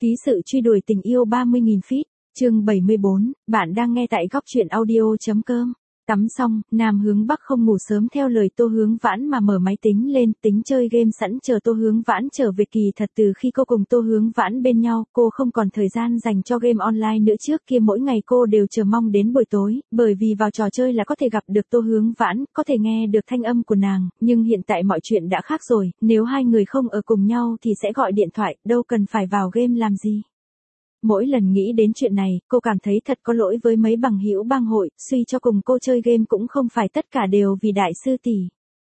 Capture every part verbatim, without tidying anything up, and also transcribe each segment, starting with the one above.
Ký sự truy đuổi tình yêu ba mươi nghìn feet, chương bảy mươi bốn, bạn đang nghe tại góc truyện audio.com. Tắm xong, Nam Hướng Bắc không ngủ sớm theo lời Tô Hướng Vãn mà mở máy tính lên, tính chơi game sẵn chờ Tô Hướng Vãn trở về. Kỳ thật từ khi cô cùng Tô Hướng Vãn bên nhau, cô không còn thời gian dành cho game online nữa. Trước kia mỗi ngày cô đều chờ mong đến buổi tối, bởi vì vào trò chơi là có thể gặp được Tô Hướng Vãn, có thể nghe được thanh âm của nàng, nhưng hiện tại mọi chuyện đã khác rồi, nếu hai người không ở cùng nhau thì sẽ gọi điện thoại, đâu cần phải vào game làm gì. Mỗi lần nghĩ đến chuyện này, cô cảm thấy thật có lỗi với mấy bằng hữu bang hội, suy cho cùng cô chơi game cũng không phải tất cả đều vì đại sư tỷ.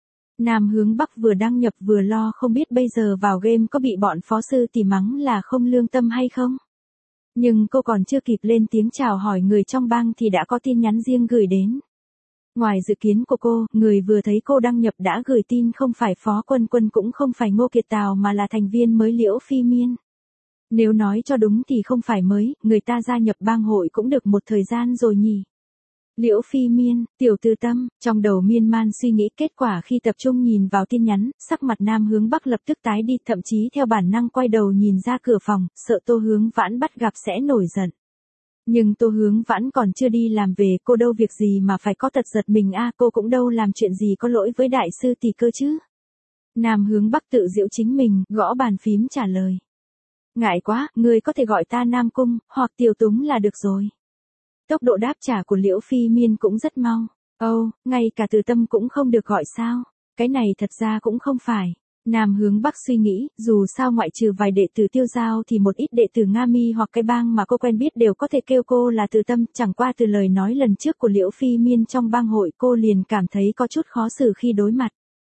Nam Hướng Bắc vừa đăng nhập vừa lo không biết bây giờ vào game có bị bọn phó sư tỷ mắng là không lương tâm hay không. Nhưng cô còn chưa kịp lên tiếng chào hỏi người trong bang thì đã có tin nhắn riêng gửi đến. Ngoài dự kiến của cô, người vừa thấy cô đăng nhập đã gửi tin không phải Phó Quân Quân cũng không phải Ngô Kiệt Tào mà là thành viên mới Liễu Phi Miên. Nếu nói cho đúng thì không phải mới, người ta gia nhập bang hội cũng được một thời gian rồi nhỉ. Liễu Phi Miên, Tiểu Tư Tâm, trong đầu miên man suy nghĩ, kết quả khi tập trung nhìn vào tin nhắn, sắc mặt Nam Hướng Bắc lập tức tái đi, thậm chí theo bản năng quay đầu nhìn ra cửa phòng, sợ Tô Hướng Vãn bắt gặp sẽ nổi giận. Nhưng Tô Hướng Vãn còn chưa đi làm về, cô đâu việc gì mà phải có tật giật mình a, à, cô cũng đâu làm chuyện gì có lỗi với đại sư tỷ cơ chứ. Nam Hướng Bắc tự giễu chính mình, gõ bàn phím trả lời. Ngại quá, người có thể gọi ta Nam Cung, hoặc Tiểu Túng là được rồi. Tốc độ đáp trả của Liễu Phi Miên cũng rất mau. Âu, oh, ngay cả Từ Tâm cũng không được gọi sao? Cái này thật ra cũng không phải. Nam Hướng Bắc suy nghĩ, dù sao ngoại trừ vài đệ tử Tiêu Giao thì một ít đệ tử Nga Mi hoặc cái bang mà cô quen biết đều có thể kêu cô là Từ Tâm. Chẳng qua từ lời nói lần trước của Liễu Phi Miên trong bang hội cô liền cảm thấy có chút khó xử khi đối mặt.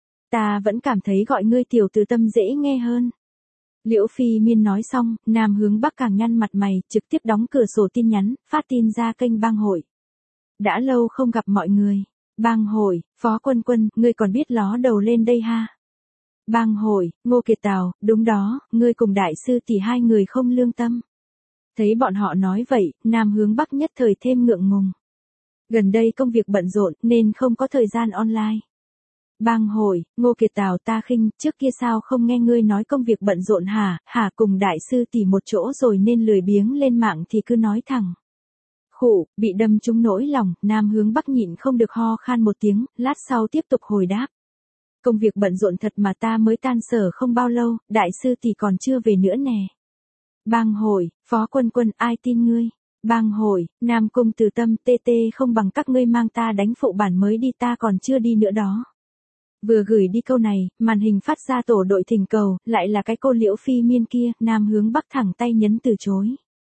Ta vẫn cảm thấy gọi ngươi Tiểu Từ Tâm dễ nghe hơn. Liễu Phi Miên nói xong, Nam Hướng Bắc càng nhăn mặt mày, trực tiếp đóng cửa sổ tin nhắn, phát tin ra kênh bang hội. Đã lâu không gặp mọi người. Bang hội, Phó Quân Quân, ngươi còn biết ló đầu lên đây ha. Bang hội, Ngô Kiệt Tào, đúng đó, ngươi cùng đại sư tỷ hai người không lương tâm. Thấy bọn họ nói vậy, Nam Hướng Bắc nhất thời thêm ngượng ngùng. Gần đây công việc bận rộn nên không có thời gian online. Bang hội, Ngô Kiệt Tào, ta khinh, trước kia sao không nghe ngươi nói công việc bận rộn hả, hả cùng đại sư tỷ một chỗ rồi nên lười biếng lên mạng thì cứ nói thẳng. Khụ, bị đâm trúng nỗi lòng, Nam Hướng Bắc nhịn không được ho khan một tiếng, lát sau tiếp tục hồi đáp. Công việc bận rộn thật mà ta mới tan sở không bao lâu, đại sư tỷ còn chưa về nữa nè. Bang hội, Phó Quân Quân, ai tin ngươi? Bang hội, Nam Cung Từ Tâm, tê tê không bằng các ngươi mang ta đánh phụ bản mới đi, ta còn chưa đi nữa đó. Vừa gửi đi câu này, màn hình phát ra tổ đội thỉnh cầu, lại là cái cô Liễu Phi Miên kia, Nam Hướng Bắc thẳng tay nhấn từ chối.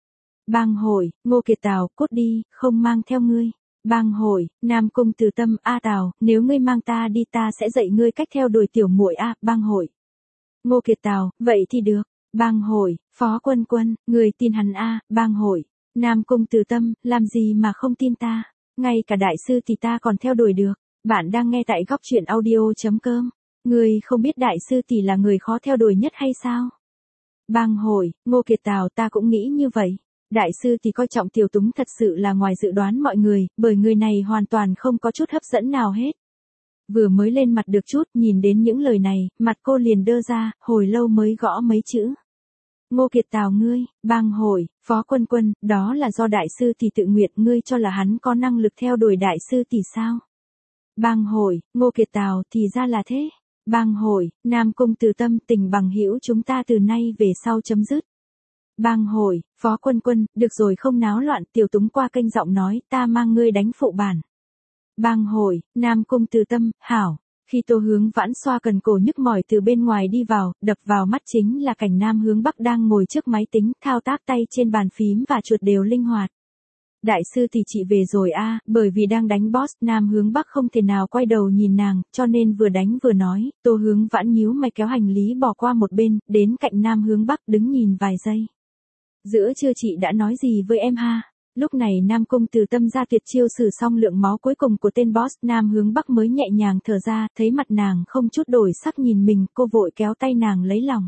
Bang hội, Ngô Kiệt Tào, cút đi, không mang theo ngươi. Bang hội, Nam Cung Từ Tâm, a Tào, nếu ngươi mang ta đi ta sẽ dạy ngươi cách theo đuổi tiểu muội a. Bang hội. Ngô Kiệt Tào, vậy thì được. Bang hội, Phó Quân Quân, người tin hắn a. Bang hội, Nam Cung Từ Tâm, làm gì mà không tin ta, ngay cả đại sư thì ta còn theo đuổi được. Bạn đang nghe tại góc truyện audio.com. Người không biết đại sư tỷ là người khó theo đuổi nhất hay sao? Bang hội, Ngô Kiệt Tào, ta cũng nghĩ như vậy. Đại sư tỷ coi trọng Tiểu Túng thật sự là ngoài dự đoán mọi người, bởi người này hoàn toàn không có chút hấp dẫn nào hết. Vừa mới lên mặt được chút, nhìn đến những lời này, mặt cô liền đơ ra, hồi lâu mới gõ mấy chữ. Ngô Kiệt Tào ngươi, bang hội, Phó Quân Quân, đó là do đại sư tỷ tự nguyện, ngươi cho là hắn có năng lực theo đuổi đại sư tỷ sao? Bang hội, Ngô Kiệt Tào, thì ra là thế. Bang hội, Nam Cung Từ Tâm, tình bằng hữu chúng ta từ nay về sau chấm dứt. Bang hội, Phó Quân Quân, được rồi không náo loạn, Tiểu Túng qua kênh giọng nói, ta mang ngươi đánh phụ bản. Bang hội, Nam Cung Từ Tâm, hảo. Khi Tô Hướng Vãn xoa cần cổ nhức mỏi từ bên ngoài đi vào, đập vào mắt chính là cảnh Nam Hướng Bắc đang ngồi trước máy tính, thao tác tay trên bàn phím và chuột đều linh hoạt. Đại sư thì chị về rồi a, à, bởi vì đang đánh boss, Nam Hướng Bắc không thể nào quay đầu nhìn nàng, cho nên vừa đánh vừa nói, Tô Hướng Vãn nhíu mày kéo hành lý bỏ qua một bên, đến cạnh Nam Hướng Bắc đứng nhìn vài giây. Giữa trưa chị đã nói gì với em ha? Lúc này Nam Cung Từ Tâm ra tuyệt chiêu sử xong lượng máu cuối cùng của tên boss, Nam Hướng Bắc mới nhẹ nhàng thở ra, thấy mặt nàng không chút đổi sắc nhìn mình, cô vội kéo tay nàng lấy lòng.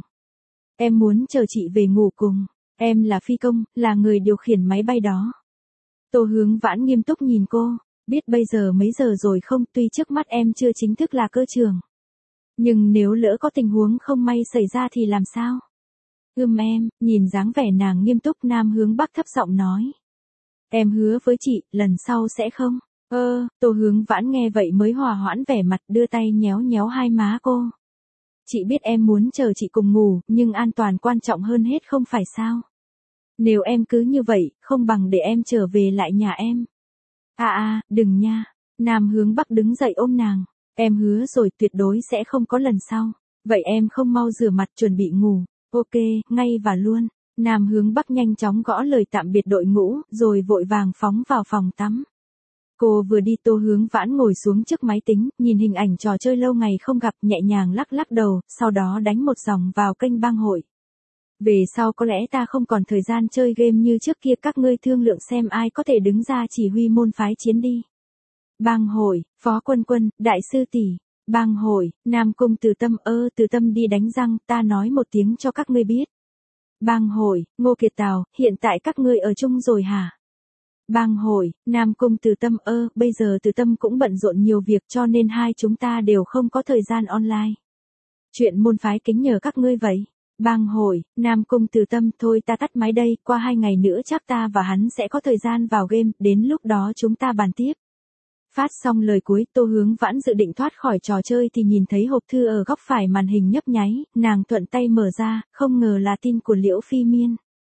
Em muốn chờ chị về ngủ cùng, em là phi công, là người điều khiển máy bay đó. Tô Hướng Vãn nghiêm túc nhìn cô, biết bây giờ mấy giờ rồi không, tuy trước mắt em chưa chính thức là cơ trưởng. Nhưng nếu lỡ có tình huống không may xảy ra thì làm sao? Ưm em, nhìn dáng vẻ nàng nghiêm túc Nam Hướng Bắc thấp giọng nói. Em hứa với chị, lần sau sẽ không. Ơ, Tô Hướng Vãn nghe vậy mới hòa hoãn vẻ mặt đưa tay nhéo nhéo hai má cô. Chị biết em muốn chờ chị cùng ngủ, nhưng an toàn quan trọng hơn hết không phải sao? Nếu em cứ như vậy, không bằng để em trở về lại nhà em. À à, đừng nha. Nam Hướng Bắc đứng dậy ôm nàng. Em hứa rồi tuyệt đối sẽ không có lần sau. Vậy em không mau rửa mặt chuẩn bị ngủ. Ok, ngay và luôn. Nam Hướng Bắc nhanh chóng gõ lời tạm biệt đội ngũ, rồi vội vàng phóng vào phòng tắm. Cô vừa đi Tô Hướng Vãn ngồi xuống trước máy tính, nhìn hình ảnh trò chơi lâu ngày không gặp, nhẹ nhàng lắc lắc đầu, sau đó đánh một dòng vào kênh bang hội. Về sau có lẽ ta không còn thời gian chơi game như trước kia, các ngươi thương lượng xem ai có thể đứng ra chỉ huy môn phái chiến đi. Bang hội, Phó Quân Quân, Đại sư tỷ. Bang hội, Nam Cung Từ Tâm, ơ Từ Tâm đi đánh răng, ta nói một tiếng cho các ngươi biết. Bang hội, Ngô Kiệt Tào, hiện tại các ngươi ở chung rồi hả? Bang hội, Nam Cung Từ Tâm, ơ, bây giờ Từ Tâm cũng bận rộn nhiều việc cho nên hai chúng ta đều không có thời gian online. Chuyện môn phái kính nhờ các ngươi vậy. Bang hội, Nam Cung Từ Tâm, thôi ta tắt máy đây, qua hai ngày nữa chắc ta và hắn sẽ có thời gian vào game, đến lúc đó chúng ta bàn tiếp. Phát xong lời cuối, Tô Hướng Vãn dự định thoát khỏi trò chơi thì nhìn thấy hộp thư ở góc phải màn hình nhấp nháy, nàng thuận tay mở ra, không ngờ là tin của Liễu Phi Miên.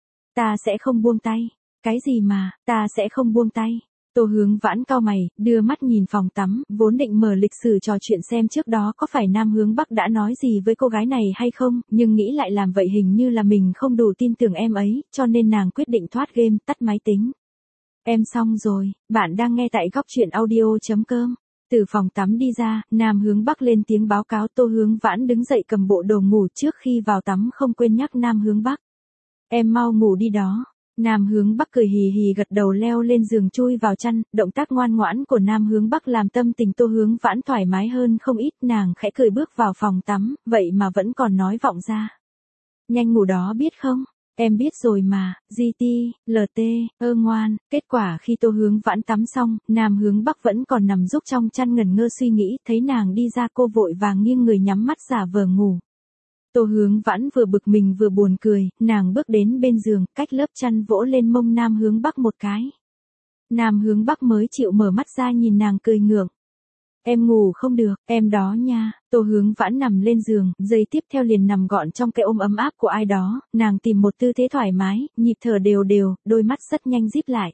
Ta sẽ không buông tay. Cái gì mà, ta sẽ không buông tay. Tô Hướng Vãn cau mày, đưa mắt nhìn phòng tắm, vốn định mở lịch sử trò chuyện xem trước đó có phải Nam Hướng Bắc đã nói gì với cô gái này hay không, nhưng nghĩ lại làm vậy hình như là mình không đủ tin tưởng em ấy, cho nên nàng quyết định thoát game, tắt máy tính. Em xong rồi, bạn đang nghe tại góc truyện audio chấm com. Từ phòng tắm đi ra, Nam Hướng Bắc lên tiếng báo cáo. Tô Hướng Vãn đứng dậy cầm bộ đồ ngủ, trước khi vào tắm không quên nhắc Nam Hướng Bắc. Em mau ngủ đi đó. Nam Hướng Bắc cười hì hì gật đầu leo lên giường chui vào chăn, động tác ngoan ngoãn của Nam Hướng Bắc làm tâm tình Tô Hướng Vãn thoải mái hơn không ít, nàng khẽ cười bước vào phòng tắm, vậy mà vẫn còn nói vọng ra. Nhanh ngủ đó biết không? Em biết rồi mà, giê tê, lờ tê, ơ ngoan. Kết quả khi Tô Hướng Vãn tắm xong, Nam Hướng Bắc vẫn còn nằm rúc trong chăn ngẩn ngơ suy nghĩ, thấy nàng đi ra cô vội vàng nghiêng người nhắm mắt giả vờ ngủ. Tô Hướng Vãn vừa bực mình vừa buồn cười, nàng bước đến bên giường, cách lớp chăn vỗ lên mông Nam Hướng Bắc một cái. Nam Hướng Bắc mới chịu mở mắt ra nhìn nàng cười ngượng. Em ngủ không được, em đó nha. Tô Hướng Vãn nằm lên giường, giây tiếp theo liền nằm gọn trong cái ôm ấm áp của ai đó, nàng tìm một tư thế thoải mái, nhịp thở đều đều, đôi mắt rất nhanh díp lại.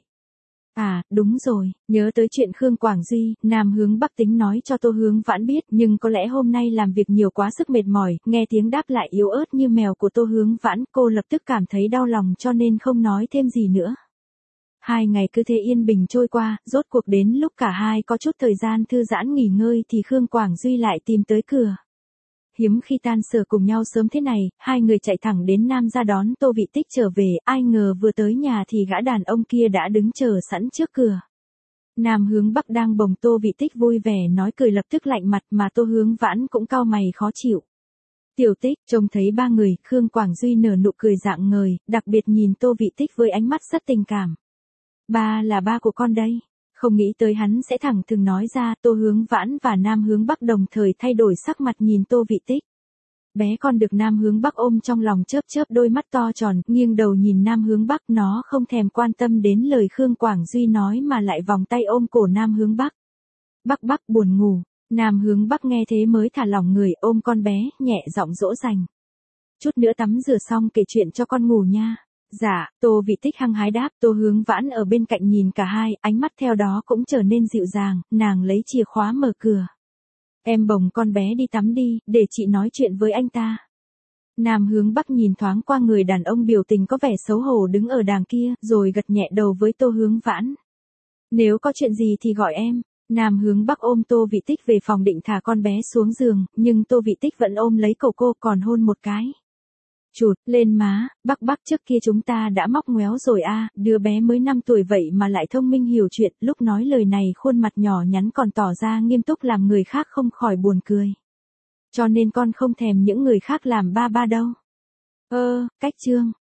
À, đúng rồi, nhớ tới chuyện Khương Quảng Duy, Nam Hướng Bắc tính nói cho Tô Hướng Vãn biết, nhưng có lẽ hôm nay làm việc nhiều quá sức mệt mỏi, nghe tiếng đáp lại yếu ớt như mèo của Tô Hướng Vãn, cô lập tức cảm thấy đau lòng cho nên không nói thêm gì nữa. Hai ngày cứ thế yên bình trôi qua, rốt cuộc đến lúc cả hai có chút thời gian thư giãn nghỉ ngơi thì Khương Quảng Duy lại tìm tới cửa. Hiếm khi tan sở cùng nhau sớm thế này, hai người chạy thẳng đến Nam ra đón Tô Vị Tích trở về, ai ngờ vừa tới nhà thì gã đàn ông kia đã đứng chờ sẵn trước cửa. Nam Hướng Bắc đang bồng Tô Vị Tích vui vẻ nói cười lập tức lạnh mặt mà Tô Hướng Vãn cũng cau mày khó chịu. Tiểu Tích, trông thấy ba người, Khương Quảng Duy nở nụ cười rạng ngời, đặc biệt nhìn Tô Vị Tích với ánh mắt rất tình cảm. Ba là ba của con đây. Không nghĩ tới hắn sẽ thẳng thừng nói ra, Tô Hướng Vãn và Nam Hướng Bắc đồng thời thay đổi sắc mặt nhìn Tô Vị Tích. Bé con được Nam Hướng Bắc ôm trong lòng chớp chớp đôi mắt to tròn, nghiêng đầu nhìn Nam Hướng Bắc, nó không thèm quan tâm đến lời Khương Quảng Duy nói mà lại vòng tay ôm cổ Nam Hướng Bắc. Bắc Bắc buồn ngủ, Nam Hướng Bắc nghe thế mới thả lỏng người ôm con bé, nhẹ giọng dỗ dành. Chút nữa tắm rửa xong kể chuyện cho con ngủ nha. Dạ, Tô Vị Tích hăng hái đáp. Tô Hướng Vãn ở bên cạnh nhìn cả hai, ánh mắt theo đó cũng trở nên dịu dàng, nàng lấy chìa khóa mở cửa. Em bồng con bé đi tắm đi, để chị nói chuyện với anh ta. Nam Hướng Bắc nhìn thoáng qua người đàn ông biểu tình có vẻ xấu hổ đứng ở đàng kia, rồi gật nhẹ đầu với Tô Hướng Vãn. Nếu có chuyện gì thì gọi em. Nam Hướng Bắc ôm Tô Vị Tích về phòng định thả con bé xuống giường, nhưng Tô Vị Tích vẫn ôm lấy cổ cô còn hôn một cái. Chụt, lên má, Bắc Bắc trước kia chúng ta đã móc ngoéo rồi a, à, đứa bé mới năm tuổi vậy mà lại thông minh hiểu chuyện, lúc nói lời này khuôn mặt nhỏ nhắn còn tỏ ra nghiêm túc làm người khác không khỏi buồn cười. Cho nên con không thèm những người khác làm ba ba đâu. Ơ, cách chương,